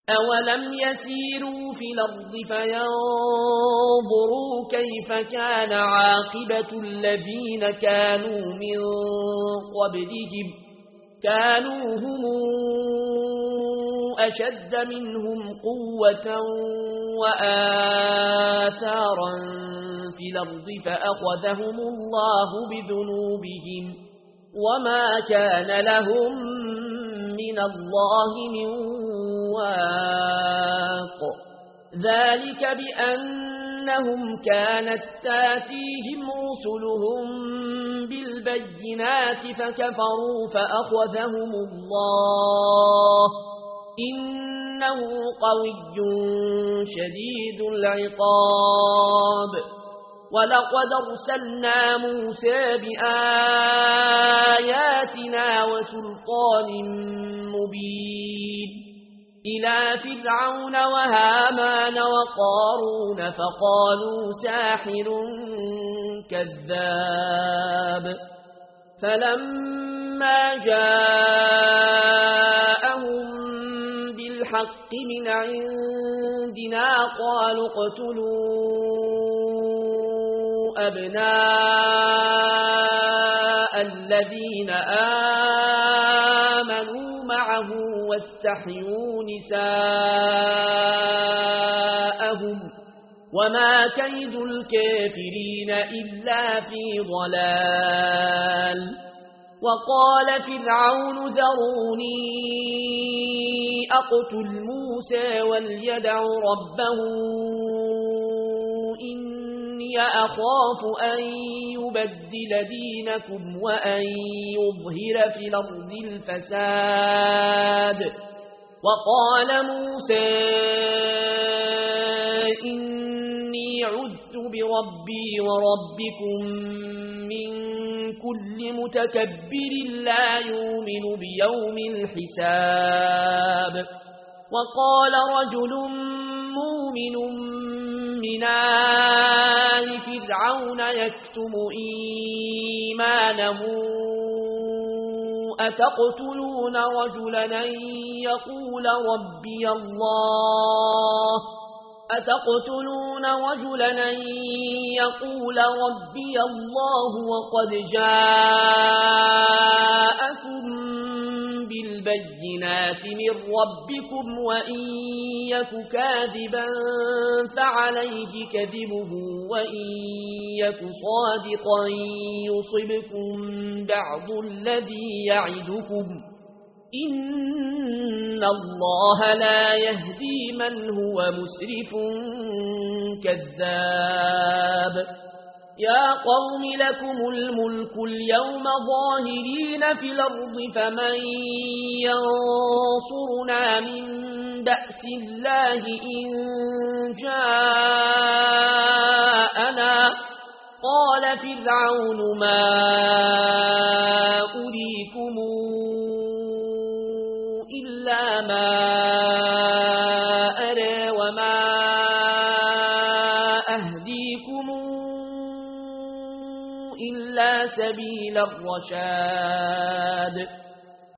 أولم يسيروا في الأرض فينظروا كيف كان عاقبة الذين كانوا من قبلهم كانوا هم أشد منهم قوة وآثارا في الأرض فأخذهم الله بذنوبهم وما كان لهم من الله من واق ذلك بأنهم كانت تاتيهم رسلهم بالبينات فكفروا فأخذهم الله إنه قوي شديد العقاب ولقد أرسلنا موسى بآياتنا وسلطان مبين إلى فرعون وهامان وقارون فقالوا ساحر كذاب فلما جاءهم بالحق من عندنا قالوا اقتلوا أبناء الذين آمنوا معه واستحيوا نساءهم وما كيد الكافرين إلا في ضلال وقال فرعون ذروني أقتل موسى وليدع ربه إني أخاف أن يبدل دينكم وأن يظهر في الأرض الفساد وقال موسى إني عذت بربي وربكم من كل متكبر لا يؤمن بيوم الحساب وقال رجل مؤمن من آل فرعون يكتم إيمانه أتقتلون رجلا أن يقول ربي الله وقد جاءكم بالبينات من ربكم وإن يك كاذبا فعليه كذبه وإن يك صادقا يصبكم بعض الذي يعدكم إن الله لا يهدي من هو مسرف كذاب يا قوم لكم الملك اليوم ظاهرين في الأرض فمن ينصرنا من بأس الله إن جاءنا قال فرعون ما أريكم إلا ما أرى وما أهديكم إلا سبيل الرشاد